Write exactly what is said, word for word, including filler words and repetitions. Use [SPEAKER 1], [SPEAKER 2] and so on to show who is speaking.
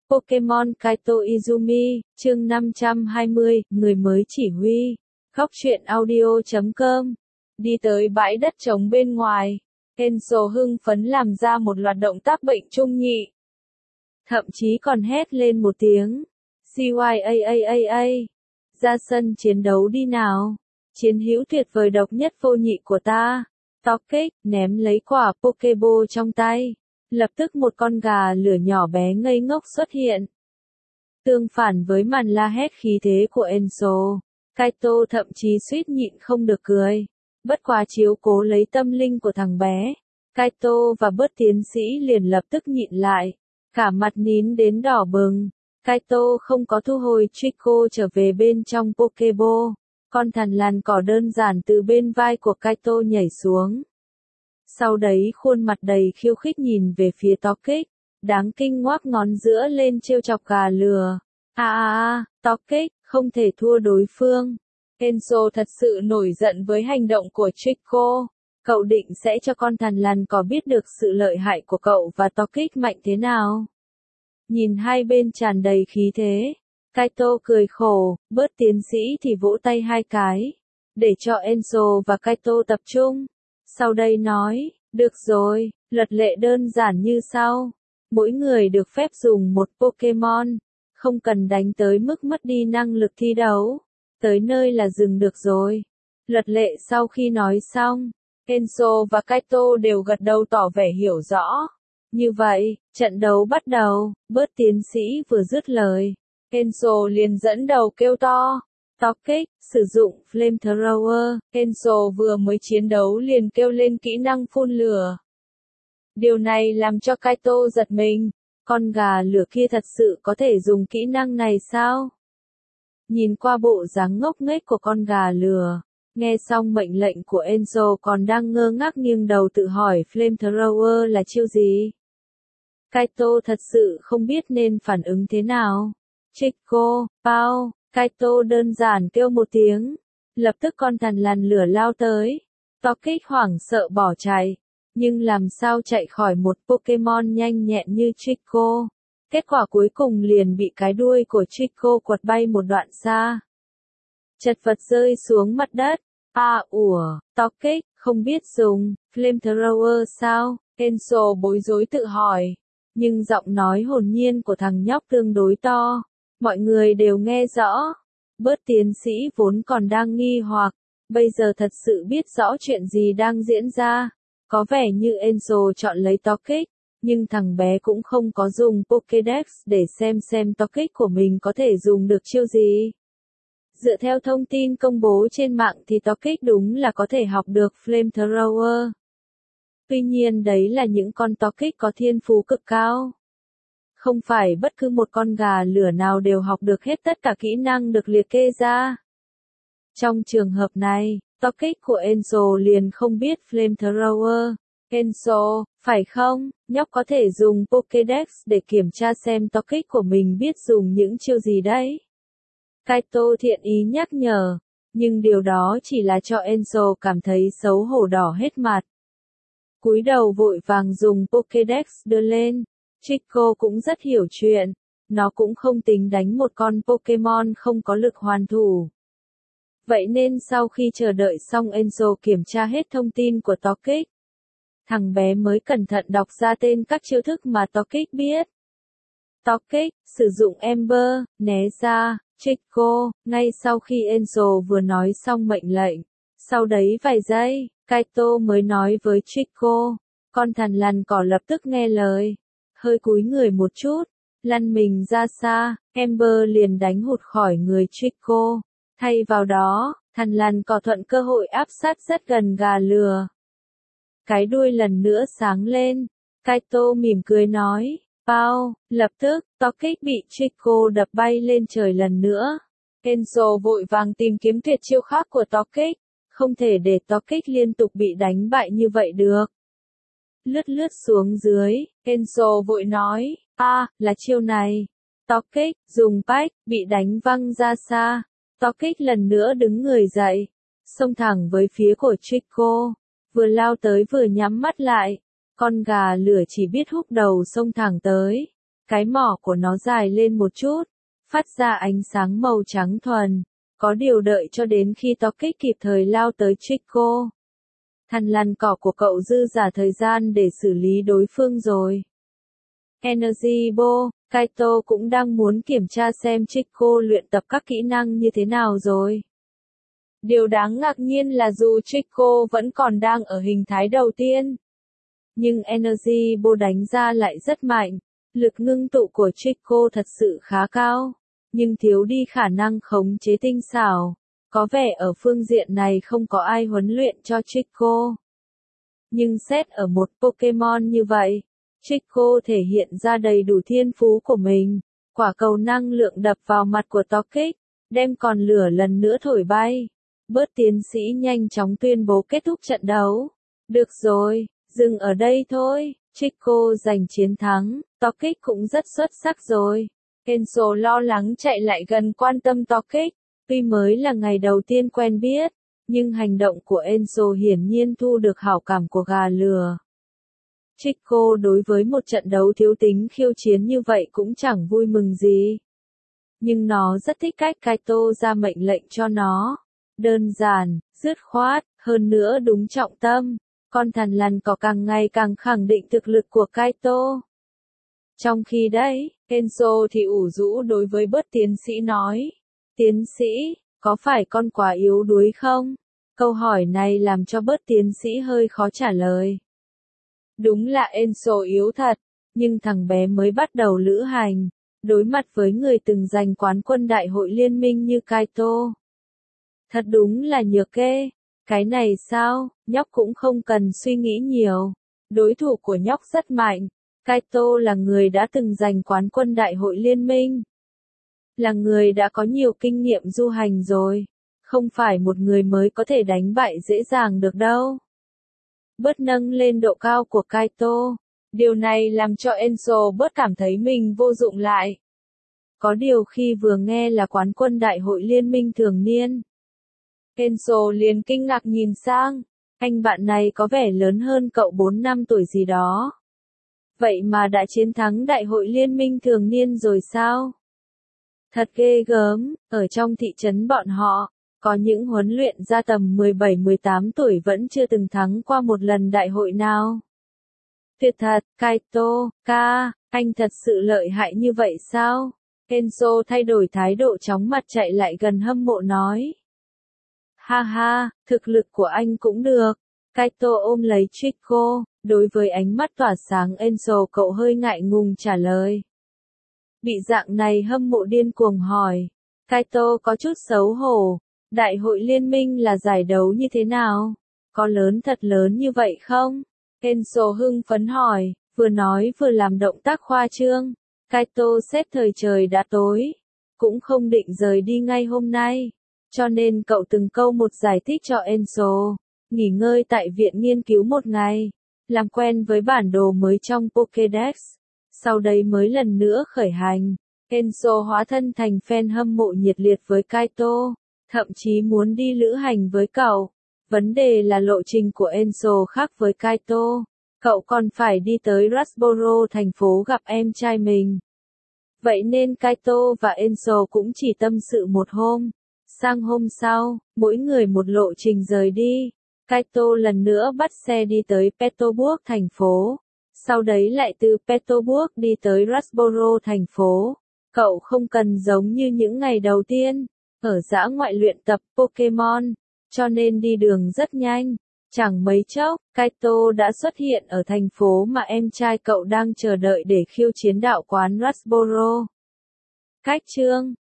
[SPEAKER 1] Pokemon Kaito Izumi, chương năm trăm hai mươi, người mới chỉ huy. Góc truyện audio chấm com. Đi tới bãi đất trống bên ngoài, Enzo hưng phấn làm ra một loạt động tác bệnh trung nhị. Thậm chí còn hét lên một tiếng. xê i a a a a. Ra sân chiến đấu đi nào. Chiến hữu tuyệt vời độc nhất vô nhị của ta. Togekick ném lấy quả Pokeball trong tay. Lập tức một con gà lửa nhỏ bé ngây ngốc xuất hiện. Tương phản với màn la hét khí thế của Enzo, Kaito thậm chí suýt nhịn không được cười. Bất quá chiếu cố lấy tâm linh của thằng bé, Kaito và bớt tiến sĩ liền lập tức nhịn lại. Cả mặt nín đến đỏ bừng. Kaito không có thu hồi Trico trở về bên trong Pokeball. Con thằn lằn cỏ đơn giản từ bên vai của Kaito nhảy xuống. Sau đấy khuôn mặt đầy khiêu khích nhìn về phía Togekick, đáng kinh ngoác ngón giữa lên trêu chọc gà lừa. À à à, Togekick, không thể thua đối phương. Enzo thật sự nổi giận với hành động của Trico. Cậu định sẽ cho con thằn lằn cỏ biết được sự lợi hại của cậu và Togekick mạnh thế nào. Nhìn hai bên tràn đầy khí thế, Kaito cười khổ, bớt tiến sĩ thì vỗ tay hai cái, để cho Enzo và Kaito tập trung. Sau đây nói, được rồi, luật lệ đơn giản như sau. Mỗi người được phép dùng một Pokemon, không cần đánh tới mức mất đi năng lực thi đấu. Tới nơi là dừng được rồi. Luật lệ sau khi nói xong, Enzo và Kaito đều gật đầu tỏ vẻ hiểu rõ. Như vậy, trận đấu bắt đầu, bớt tiến sĩ vừa dứt lời. Enzo liền dẫn đầu kêu to. Togekick, sử dụng Flamethrower. Enzo vừa mới chiến đấu liền kêu lên kỹ năng phun lửa. Điều này làm cho Kaito giật mình. Con gà lửa kia thật sự có thể dùng kỹ năng này sao? Nhìn qua bộ dáng ngốc nghếch của con gà lửa, nghe xong mệnh lệnh của Enzo còn đang ngơ ngác nghiêng đầu tự hỏi Flamethrower là chiêu gì? Kaito thật sự không biết nên phản ứng thế nào. Trico, Pao. Kaito đơn giản kêu một tiếng. Lập tức con thằn lằn lửa lao tới. Togekick hoảng sợ bỏ chạy. Nhưng làm sao chạy khỏi một Pokemon nhanh nhẹn như Trico. Kết quả cuối cùng liền bị cái đuôi của Trico quật bay một đoạn xa. Chật vật rơi xuống mặt đất. À ủa, Togekick, không biết dùng Flamethrower sao? Enzo bối rối tự hỏi. Nhưng giọng nói hồn nhiên của thằng nhóc tương đối to. Mọi người đều nghe rõ. Bớt tiến sĩ vốn còn đang nghi hoặc, bây giờ thật sự biết rõ chuyện gì đang diễn ra. Có vẻ như Enzo chọn lấy Togekick, nhưng thằng bé cũng không có dùng Pokédex để xem xem Togekick của mình có thể dùng được chiêu gì. Dựa theo thông tin công bố trên mạng thì Togekick đúng là có thể học được Flamethrower. Tuy nhiên đấy là những con Togekick có thiên phú cực cao. Không phải bất cứ một con gà lửa nào đều học được hết tất cả kỹ năng được liệt kê ra. Trong trường hợp này, Togekick của Enzo liền không biết Flamethrower. Enzo, phải không? Nhóc có thể dùng Pokédex để kiểm tra xem Togekick của mình biết dùng những chiêu gì đấy. Kaito thiện ý nhắc nhở, nhưng điều đó chỉ là cho Enzo cảm thấy xấu hổ đỏ hết mặt. Cúi đầu vội vàng dùng Pokédex đưa lên. Trico cũng rất hiểu chuyện, nó cũng không tính đánh một con Pokemon không có lực hoàn thủ. Vậy nên sau khi chờ đợi xong Enzo kiểm tra hết thông tin của Togekick, thằng bé mới cẩn thận đọc ra tên các chiêu thức mà Togekick biết. Togekick, sử dụng Ember, né ra, Trico, ngay sau khi Enzo vừa nói xong mệnh lệnh. Sau đấy vài giây, Kaito mới nói với Trico, con thằn lằn cỏ lập tức nghe lời. Hơi cúi người một chút, lăn mình ra xa, Ember liền đánh hụt khỏi người Trico. Thay vào đó, thằn lằn cỏ thuận cơ hội áp sát rất gần gà lừa. Cái đuôi lần nữa sáng lên, Kaito mỉm cười nói, Pao, lập tức, Togekick bị Trico đập bay lên trời lần nữa. Enzo vội vàng tìm kiếm tuyệt chiêu khác của Togekick, không thể để Togekick liên tục bị đánh bại như vậy được. Lướt lướt xuống dưới, Enzo vội nói, a, à, là chiêu này. Togekick, dùng bách, bị đánh văng ra xa. Togekick lần nữa đứng người dậy, xông thẳng với phía của Trico, vừa lao tới vừa nhắm mắt lại. Con gà lửa chỉ biết húc đầu xông thẳng tới. Cái mỏ của nó dài lên một chút, phát ra ánh sáng màu trắng thuần. Có điều đợi cho đến khi Tokic kịp thời lao tới Trico. Thằn lằn cỏ của cậu dư giả thời gian để xử lý đối phương rồi. Energy Bo, Kaito cũng đang muốn kiểm tra xem Trico luyện tập các kỹ năng như thế nào rồi. Điều đáng ngạc nhiên là dù Trico vẫn còn đang ở hình thái đầu tiên, nhưng Energy Bo đánh ra lại rất mạnh. Lực ngưng tụ của Trico thật sự khá cao, nhưng thiếu đi khả năng khống chế tinh xảo. Có vẻ ở phương diện này không có ai huấn luyện cho Trico. Nhưng xét ở một Pokemon như vậy, Trico thể hiện ra đầy đủ thiên phú của mình. Quả cầu năng lượng đập vào mặt của Tokic, đem còn lửa lần nữa thổi bay. Bớt tiến sĩ nhanh chóng tuyên bố kết thúc trận đấu. Được rồi, dừng ở đây thôi. Trico giành chiến thắng, Tokic cũng rất xuất sắc rồi. Enzo lo lắng chạy lại gần quan tâm Tokic. Tuy mới là ngày đầu tiên quen biết, nhưng hành động của Enzo hiển nhiên thu được hảo cảm của gà lừa. Trico đối với một trận đấu thiếu tính khiêu chiến như vậy cũng chẳng vui mừng gì. Nhưng nó rất thích cách Kaito ra mệnh lệnh cho nó. Đơn giản, dứt khoát, hơn nữa đúng trọng tâm. Con thằn lằn cỏ càng ngày càng khẳng định thực lực của Kaito. Trong khi đấy, Enzo thì ủ rũ đối với bớt tiến sĩ nói. Tiến sĩ, có phải con quá yếu đuối không? Câu hỏi này làm cho bớt tiến sĩ hơi khó trả lời. Đúng là Enzo yếu thật, nhưng thằng bé mới bắt đầu lữ hành, đối mặt với người từng giành quán quân đại hội liên minh như Kaito. Thật đúng là nhược kê. Cái này sao, nhóc cũng không cần suy nghĩ nhiều. Đối thủ của nhóc rất mạnh. Kaito là người đã từng giành quán quân đại hội liên minh. Là người đã có nhiều kinh nghiệm du hành rồi. Không phải một người mới có thể đánh bại dễ dàng được đâu. Bớt nâng lên độ cao của Kaito. Điều này làm cho Enzo bớt cảm thấy mình vô dụng lại. Có điều khi vừa nghe là quán quân đại hội liên minh thường niên, Enzo liền kinh ngạc nhìn sang. Anh bạn này có vẻ lớn hơn cậu bốn năm tuổi gì đó. Vậy mà đã chiến thắng đại hội liên minh thường niên rồi sao? Thật ghê gớm, ở trong thị trấn bọn họ, có những huấn luyện ra tầm mười bảy mười tám tuổi vẫn chưa từng thắng qua một lần đại hội nào. Tuyệt thật, Kaito, ca, anh thật sự lợi hại như vậy sao? Enzo thay đổi thái độ chóng mặt chạy lại gần hâm mộ nói. Ha ha, thực lực của anh cũng được. Kaito ôm lấy Trico, đối với ánh mắt tỏa sáng Enzo cậu hơi ngại ngùng trả lời. Bị dạng này hâm mộ điên cuồng hỏi. Kaito có chút xấu hổ. Đại hội liên minh là giải đấu như thế nào? Có lớn thật lớn như vậy không? Enzo hưng phấn hỏi, vừa nói vừa làm động tác khoa trương. Kaito xét thời trời đã tối, cũng không định rời đi ngay hôm nay. Cho nên cậu từng câu một giải thích cho Enzo. Nghỉ ngơi tại viện nghiên cứu một ngày. Làm quen với bản đồ mới trong Pokédex. Sau đấy mới lần nữa khởi hành. Enzo hóa thân thành fan hâm mộ nhiệt liệt với Kaito. Thậm chí muốn đi lữ hành với cậu. Vấn đề là lộ trình của Enzo khác với Kaito. Cậu còn phải đi tới Rustboro thành phố gặp em trai mình. Vậy nên Kaito và Enzo cũng chỉ tâm sự một hôm. Sang hôm sau, mỗi người một lộ trình rời đi. Kaito lần nữa bắt xe đi tới Petroburg thành phố. Sau đấy lại từ Petroburg đi tới Rustboro thành phố. Cậu không cần giống như những ngày đầu tiên, ở dã ngoại luyện tập Pokemon, cho nên đi đường rất nhanh. Chẳng mấy chốc, Kaito đã xuất hiện ở thành phố mà em trai cậu đang chờ đợi để khiêu chiến đạo quán Rustboro. Cách chương